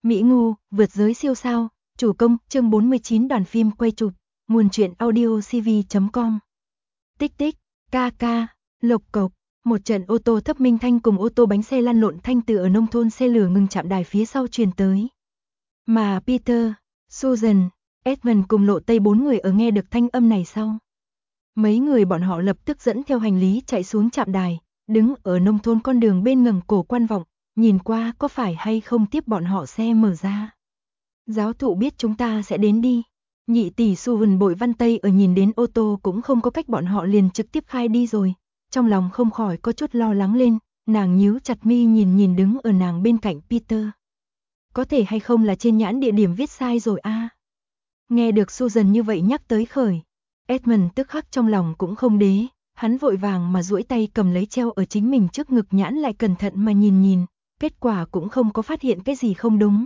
Mỹ Ngu, vượt giới siêu sao, chủ công, chương 49 đoàn phim quay chụp, nguồn truyện audio cv.com. Tích tích, ca ca, lộc cộc, một trận ô tô thấp minh thanh cùng ô tô bánh xe lăn lộn thanh từ ở nông thôn xe lửa ngừng chạm đài phía sau truyền tới. Mà Peter, Susan, Edmund cùng Lộ Tây bốn người ở nghe được thanh âm này sau. Mấy người bọn họ lập tức dẫn theo hành lý chạy xuống trạm đài, đứng ở nông thôn con đường bên ngẩng cổ quan vọng, nhìn qua có phải hay không tiếp bọn họ xe mở ra. Giáo thụ biết chúng ta sẽ đến đi. Nhị tỷ Susan Bội Văn Tây ở nhìn đến ô tô cũng không có cách bọn họ liền trực tiếp khai đi rồi. Trong lòng không khỏi có chút lo lắng lên, nàng nhíu chặt mi nhìn đứng ở nàng bên cạnh Peter. Có thể hay không là trên nhãn địa điểm viết sai rồi a? Nghe được Susan như vậy nhắc tới khởi, Edmund tức khắc trong lòng cũng không đế, hắn vội vàng mà duỗi tay cầm lấy treo ở chính mình trước ngực nhãn lại cẩn thận mà nhìn, kết quả cũng không có phát hiện cái gì không đúng.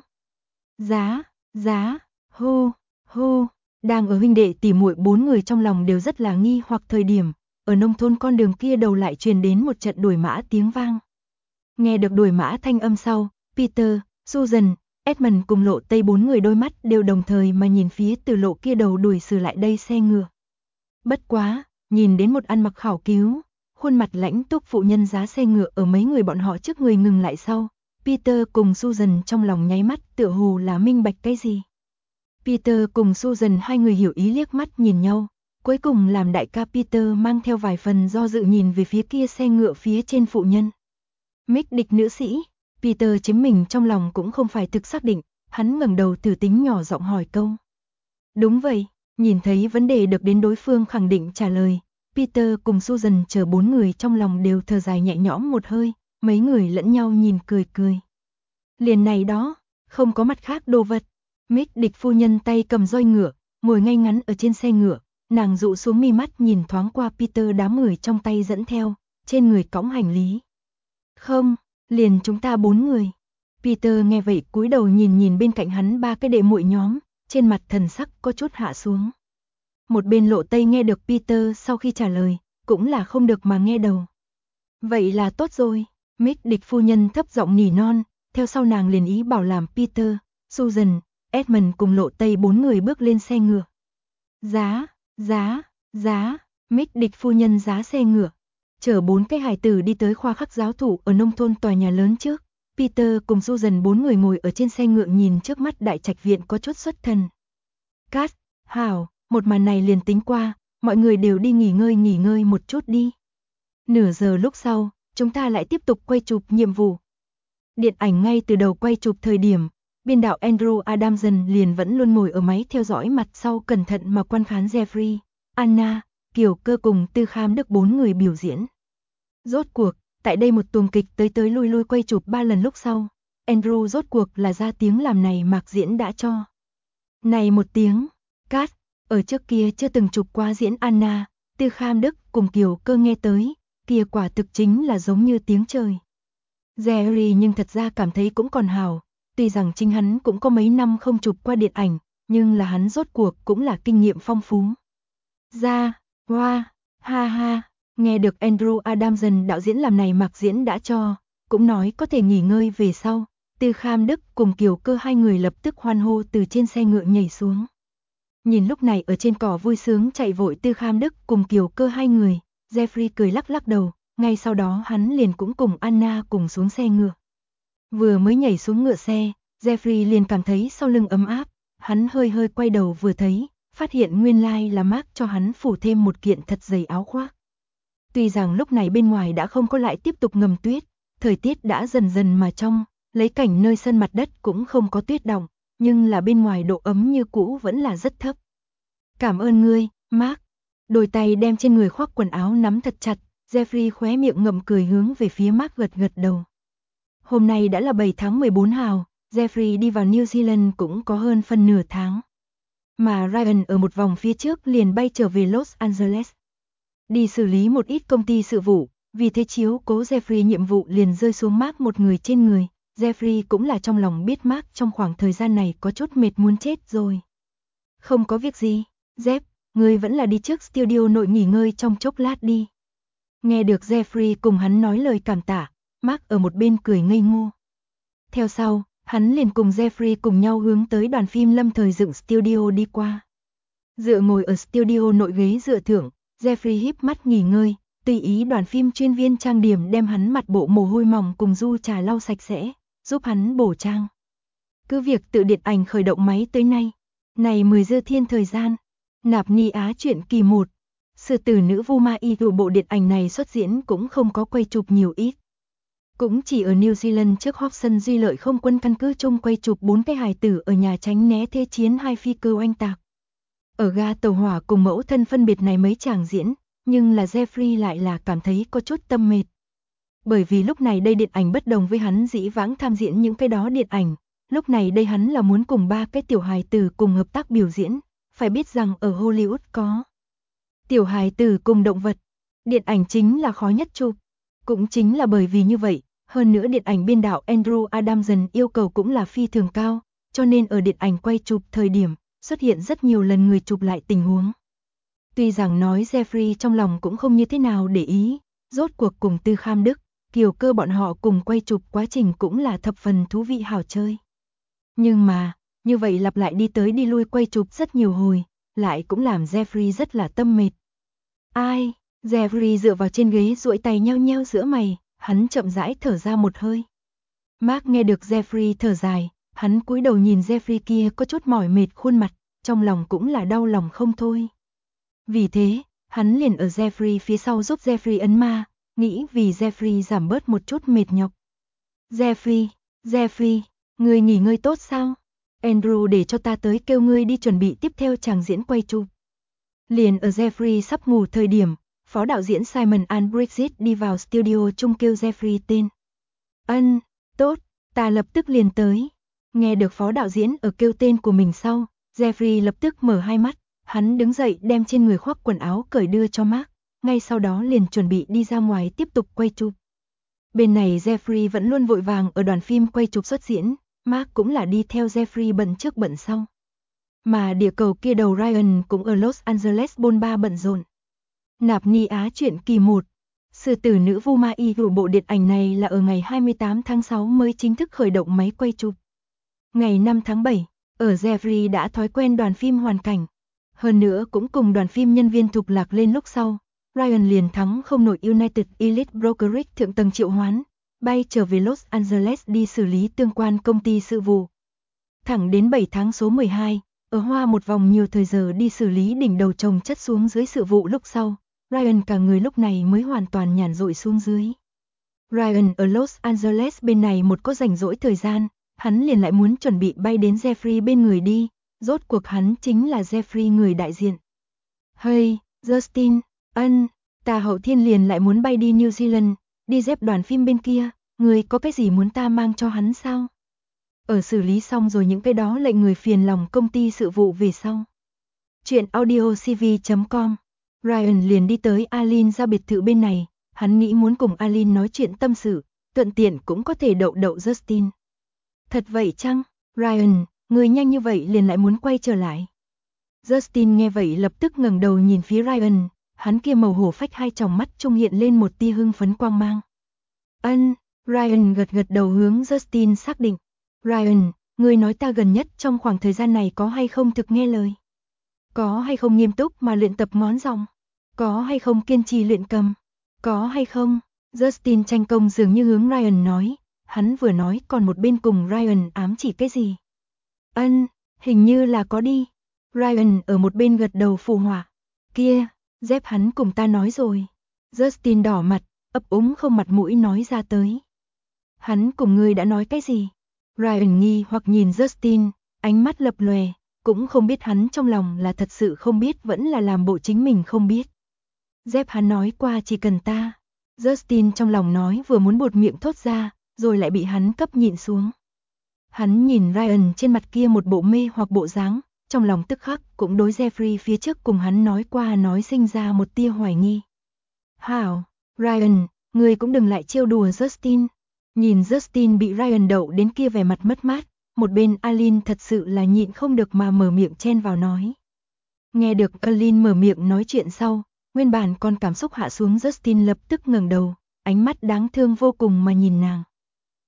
Giá, hô, đang ở huynh đệ tỉ muội bốn người trong lòng đều rất là nghi hoặc thời điểm, ở nông thôn con đường kia đầu lại truyền đến một trận đuổi mã tiếng vang. Nghe được đuổi mã thanh âm sau, Peter, Susan, Edmund cùng Lộ Tây bốn người đôi mắt đều đồng thời mà nhìn phía từ lộ kia đầu đuổi xử lại đây xe ngựa. Bất quá, nhìn đến một ăn mặc khảo cứu, khuôn mặt lãnh túc phụ nhân giá xe ngựa ở mấy người bọn họ trước người ngừng lại sau, Peter cùng Susan trong lòng nháy mắt tựa hồ là minh bạch cái gì. Peter cùng Susan hai người hiểu ý liếc mắt nhìn nhau, cuối cùng làm đại ca Peter mang theo vài phần do dự nhìn về phía kia xe ngựa phía trên phụ nhân. Mick địch nữ sĩ, Peter chính mình trong lòng cũng không phải thực xác định, hắn ngẩng đầu thử tính nhỏ giọng hỏi câu. Đúng vậy, nhìn thấy vấn đề được đến đối phương khẳng định trả lời, Peter cùng Susan chờ bốn người trong lòng đều thở dài nhẹ nhõm một hơi, mấy người lẫn nhau nhìn cười. Liền này đó, không có mặt khác đồ vật. Mick địch phu nhân tay cầm roi ngựa, ngồi ngay ngắn ở trên xe ngựa, nàng dụ xuống mi mắt nhìn thoáng qua Peter đám người trong tay dẫn theo, trên người cõng hành lý. Không, liền chúng ta bốn người. Peter nghe vậy cúi đầu nhìn bên cạnh hắn ba cái đệ muội nhóm, trên mặt thần sắc có chút hạ xuống. Một bên Lộ Tây nghe được Peter sau khi trả lời, cũng là không được mà nghe đầu. Vậy là tốt rồi, Mick địch phu nhân thấp giọng nỉ non, theo sau nàng liền ý bảo làm Peter, Susan, Edmund cùng Lộ Tây bốn người bước lên xe ngựa. Giá, Mick địch phu nhân giá xe ngựa. Chở bốn cái hài tử đi tới khoa khắc giáo thụ ở nông thôn tòa nhà lớn trước. Peter cùng Susan bốn người ngồi ở trên xe ngựa nhìn trước mắt đại trạch viện có chút xuất thần. Cát, hảo, một màn này liền tính qua, mọi người đều đi nghỉ ngơi một chút đi. Nửa giờ lúc sau, chúng ta lại tiếp tục quay chụp nhiệm vụ. Điện ảnh ngay từ đầu quay chụp thời điểm, biên đạo Andrew Adamson liền vẫn luôn ngồi ở máy theo dõi mặt sau cẩn thận mà quan khán Jeffrey, Anna, Kiều Cơ cùng Tư Kham Đức bốn người biểu diễn. Rốt cuộc, tại đây một tuồng kịch tới lui quay chụp 3 lần lúc sau, Andrew rốt cuộc là ra tiếng làm này mạc diễn đã cho. Này một tiếng, cát, ở trước kia chưa từng chụp qua diễn Anna, Tư Kham Đức cùng Kiều Cơ nghe tới, kia quả thực chính là giống như tiếng trời. Jerry nhưng thật ra cảm thấy cũng còn hảo, tuy rằng chính hắn cũng có mấy năm không chụp qua điện ảnh, nhưng là hắn rốt cuộc cũng là kinh nghiệm phong phú. Ha, nghe được Andrew Adamson đạo diễn làm này mạc diễn đã cho, cũng nói có thể nghỉ ngơi về sau, Tư Kham Đức cùng Kiều Cơ hai người lập tức hoan hô từ trên xe ngựa nhảy xuống. Nhìn lúc này ở trên cỏ vui sướng chạy vội Tư Kham Đức cùng Kiều Cơ hai người, Jeffrey cười lắc đầu, ngay sau đó hắn liền cũng cùng Anna cùng xuống xe ngựa. Vừa mới nhảy xuống ngựa xe, Jeffrey liền cảm thấy sau lưng ấm áp, hắn hơi quay đầu vừa thấy, phát hiện nguyên lai là Mark cho hắn phủ thêm một kiện thật dày áo khoác. Tuy rằng lúc này bên ngoài đã không có lại tiếp tục ngầm tuyết, thời tiết đã dần mà trong, lấy cảnh nơi sân mặt đất cũng không có tuyết đọng, nhưng là bên ngoài độ ấm như cũ vẫn là rất thấp. Cảm ơn ngươi, Mark. Đôi tay đem trên người khoác quần áo nắm thật chặt, Jeffrey khóe miệng ngậm cười hướng về phía Mark gật đầu. Hôm nay đã là 7 tháng 14 hào, Jeffrey đi vào New Zealand cũng có hơn phân nửa tháng. Mà Ryan ở một vòng phía trước liền bay trở về Los Angeles. Đi xử lý một ít công ty sự vụ, vì thế chiếu cố Jeffrey nhiệm vụ liền rơi xuống Mark một người trên người. Jeffrey cũng là trong lòng biết Mark trong khoảng thời gian này có chút mệt muốn chết rồi. Không có việc gì, Jeff, ngươi vẫn là đi trước studio nội nghỉ ngơi trong chốc lát đi. Nghe được Jeffrey cùng hắn nói lời cảm tạ, Mark ở một bên cười ngây ngô. Theo sau, hắn liền cùng Jeffrey cùng nhau hướng tới đoàn phim lâm thời dựng studio đi qua. Dựa ngồi ở studio nội ghế dựa thượng, Jeffrey híp mắt nghỉ ngơi, tùy ý đoàn phim chuyên viên trang điểm đem hắn mặt bộ mồ hôi mỏng cùng du trà lau sạch sẽ, giúp hắn bổ trang. Cứ việc tự điện ảnh khởi động máy tới nay, này 10 dư thiên thời gian, Nạp Ni Á truyện kỳ 1, Sư tử nữ Vu Ma Y của bộ điện ảnh này xuất diễn cũng không có quay chụp nhiều ít. Cũng chỉ ở New Zealand trước Hobson Duy Lợi không quân căn cứ chung quay chụp 4 cái hài tử ở nhà tránh né thế chiến 2 phi cơ oanh tạc. Ở ga tàu hỏa cùng mẫu thân phân biệt này mấy chàng diễn, nhưng là Jeffrey lại là cảm thấy có chút tâm mệt. Bởi vì lúc này đây điện ảnh bất đồng với hắn dĩ vãng tham diễn những cái đó điện ảnh, lúc này đây hắn là muốn cùng 3 cái tiểu hài tử cùng hợp tác biểu diễn, phải biết rằng ở Hollywood có tiểu hài tử cùng động vật, điện ảnh chính là khó nhất chụp. Cũng chính là bởi vì như vậy, hơn nữa điện ảnh biên đạo Andrew Adamson yêu cầu cũng là phi thường cao, cho nên ở điện ảnh quay chụp thời điểm, xuất hiện rất nhiều lần người chụp lại tình huống. Tuy rằng nói Jeffrey trong lòng cũng không như thế nào để ý, rốt cuộc cùng Tư Kham Đức, Kiều Cơ bọn họ cùng quay chụp quá trình cũng là thập phần thú vị hảo chơi. Nhưng mà, như vậy lặp lại đi tới đi lui quay chụp rất nhiều hồi, lại cũng làm Jeffrey rất là tâm mệt. Ai? Jeffrey dựa vào trên ghế duỗi tay nheo nheo giữa mày, hắn chậm rãi thở ra một hơi. Mark nghe được Jeffrey thở dài, hắn cúi đầu nhìn Jeffrey kia có chút mỏi mệt khuôn mặt, trong lòng cũng là đau lòng không thôi. Vì thế, hắn liền ở Jeffrey phía sau giúp Jeffrey ấn ma, nghĩ vì Jeffrey giảm bớt một chút mệt nhọc. Jeffrey, ngươi nghỉ ngơi tốt sao? Andrew để cho ta tới kêu ngươi đi chuẩn bị tiếp theo chàng diễn quay chụp. Liền ở Jeffrey sắp ngủ thời điểm, phó đạo diễn Simon and Bridget đi vào studio chung kêu Jeffrey tên. Tốt, ta lập tức liền tới. Nghe được phó đạo diễn ở kêu tên của mình sau, Jeffrey lập tức mở hai mắt, hắn đứng dậy đem trên người khoác quần áo cởi đưa cho Mark, ngay sau đó liền chuẩn bị đi ra ngoài tiếp tục quay chụp. Bên này Jeffrey vẫn luôn vội vàng ở đoàn phim quay chụp xuất diễn, Mark cũng là đi theo Jeffrey bận trước bận sau. Mà địa cầu kia đầu Ryan cũng ở Los Angeles bôn ba bận rộn. Nạp Ni Á truyện kỳ 1, Sư tử nữ Vu Ma Y của bộ điện ảnh này là ở ngày 28 tháng 6 mới chính thức khởi động máy quay chụp. Ngày 5 tháng 7, ở Jeffrey đã thói quen đoàn phim hoàn cảnh. Hơn nữa cũng cùng đoàn phim nhân viên thục lạc lên lúc sau, Ryan liền thắng không nổi United Elite Brokerage thượng tầng triệu hoán, bay trở về Los Angeles đi xử lý tương quan công ty sự vụ. Thẳng đến 7 tháng số 12, ở Hoa một vòng nhiều thời giờ đi xử lý đỉnh đầu chồng chất xuống dưới sự vụ lúc sau, Ryan cả người lúc này mới hoàn toàn nhàn rỗi xuống dưới. Ryan ở Los Angeles bên này một có rảnh rỗi thời gian, hắn liền lại muốn chuẩn bị bay đến Jeffrey bên người đi, rốt cuộc hắn chính là Jeffrey người đại diện. Hey, Justin, ta hậu thiên liền lại muốn bay đi New Zealand, đi dép đoàn phim bên kia, người có cái gì muốn ta mang cho hắn sao? Ở xử lý xong rồi những cái đó lệnh người phiền lòng công ty sự vụ về sau. Chuyện audiocv.com, Ryan liền đi tới Alin ra biệt thự bên này, hắn nghĩ muốn cùng Alin nói chuyện tâm sự, thuận tiện cũng có thể đậu Justin. Thật vậy chăng, Ryan, người nhanh như vậy liền lại muốn quay trở lại. Justin nghe vậy lập tức ngẩng đầu nhìn phía Ryan, hắn kia màu hổ phách hai tròng mắt trung hiện lên một tia hưng phấn quang mang. Ryan gật gật đầu hướng Justin xác định. Ryan, người nói ta gần nhất trong khoảng thời gian này có hay không thực nghe lời? Có hay không nghiêm túc mà luyện tập ngón giọng? Có hay không kiên trì luyện cầm? Có hay không? Justin tranh công dường như hướng Ryan nói, hắn vừa nói còn một bên cùng Ryan ám chỉ cái gì? Hình như là có đi. Ryan ở một bên gật đầu phụ họa. Kia, dép hắn cùng ta nói rồi. Justin đỏ mặt, ấp úng không mặt mũi nói ra tới. Hắn cùng ngươi đã nói cái gì? Ryan nghi hoặc nhìn Justin, ánh mắt lập lòe, cũng không biết hắn trong lòng là thật sự không biết vẫn là làm bộ chính mình không biết. Dép hắn nói qua chỉ cần ta. Justin trong lòng nói vừa muốn buột miệng thốt ra, rồi lại bị hắn cấp nhịn xuống. Hắn nhìn Ryan trên mặt kia một bộ mê hoặc bộ dáng, trong lòng tức khắc cũng đối Jeffrey phía trước cùng hắn nói qua nói sinh ra một tia hoài nghi. Hảo, Ryan, ngươi cũng đừng lại trêu đùa Justin. Nhìn Justin bị Ryan đậu đến kia vẻ mặt mất mát, một bên Alin thật sự là nhịn không được mà mở miệng chen vào nói. Nghe được Alin mở miệng nói chuyện sau, nguyên bản còn cảm xúc hạ xuống Justin lập tức ngẩng đầu, ánh mắt đáng thương vô cùng mà nhìn nàng.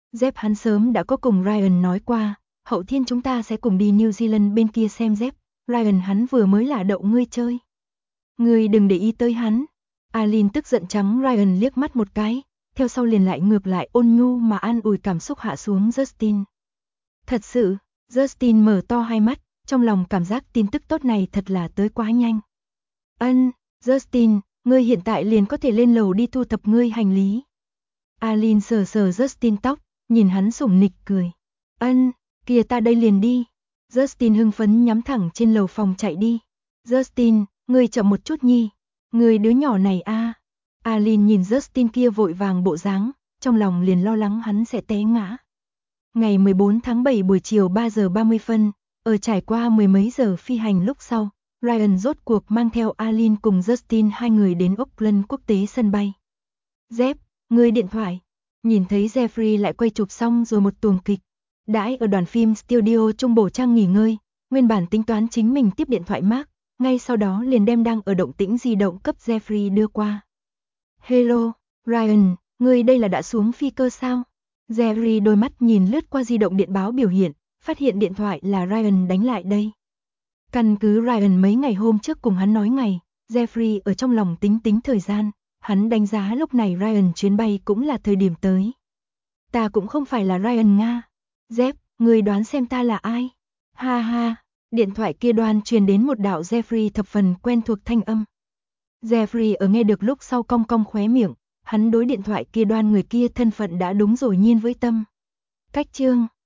Jeff hắn sớm đã có cùng Ryan nói qua, hậu thiên chúng ta sẽ cùng đi New Zealand bên kia xem Jeff, Ryan hắn vừa mới là đậu ngươi chơi. Ngươi đừng để ý tới hắn. Alin tức giận trắng Ryan liếc mắt một cái, theo sau liền lại ngược lại ôn nhu mà an ủi cảm xúc hạ xuống Justin. Thật sự, Justin mở to hai mắt, trong lòng cảm giác tin tức tốt này thật là tới quá nhanh. Justin, ngươi hiện tại liền có thể lên lầu đi thu thập ngươi hành lý. Alin sờ sờ Justin tóc, nhìn hắn sủng nịch cười. Kìa ta đây liền đi. Justin hưng phấn nhắm thẳng trên lầu phòng chạy đi. Justin, ngươi chậm một chút nhi. Ngươi đứa nhỏ này a. Alin nhìn Justin kia vội vàng bộ dáng, trong lòng liền lo lắng hắn sẽ té ngã. Ngày 14 tháng 7 buổi chiều 3 giờ 30 phân, ở trải qua mười mấy giờ phi hành lúc sau, Ryan rốt cuộc mang theo Alin cùng Justin hai người đến Auckland quốc tế sân bay. Jeff, ngươi điện thoại. Nhìn thấy Jeffrey lại quay chụp xong rồi một tuồng kịch. Đãi ở đoàn phim studio trung bổ trang nghỉ ngơi, nguyên bản tính toán chính mình tiếp điện thoại Mark, ngay sau đó liền đem đang ở động tĩnh di động cấp Jeffrey đưa qua. Hello, Ryan, ngươi đây là đã xuống phi cơ sao? Jeffrey đôi mắt nhìn lướt qua di động điện báo biểu hiện, phát hiện điện thoại là Ryan đánh lại đây. Căn cứ Ryan mấy ngày hôm trước cùng hắn nói ngày, Jeffrey ở trong lòng tính thời gian, hắn đánh giá lúc này Ryan chuyến bay cũng là thời điểm tới. Ta cũng không phải là Ryan Nga. Jeff, ngươi đoán xem ta là ai? Ha ha, điện thoại kia đoan truyền đến một đạo Jeffrey thập phần quen thuộc thanh âm. Jeffrey ở nghe được lúc sau cong cong khóe miệng, hắn đối điện thoại kia đoan người kia thân phận đã đúng rồi nhiên với tâm. Cách chương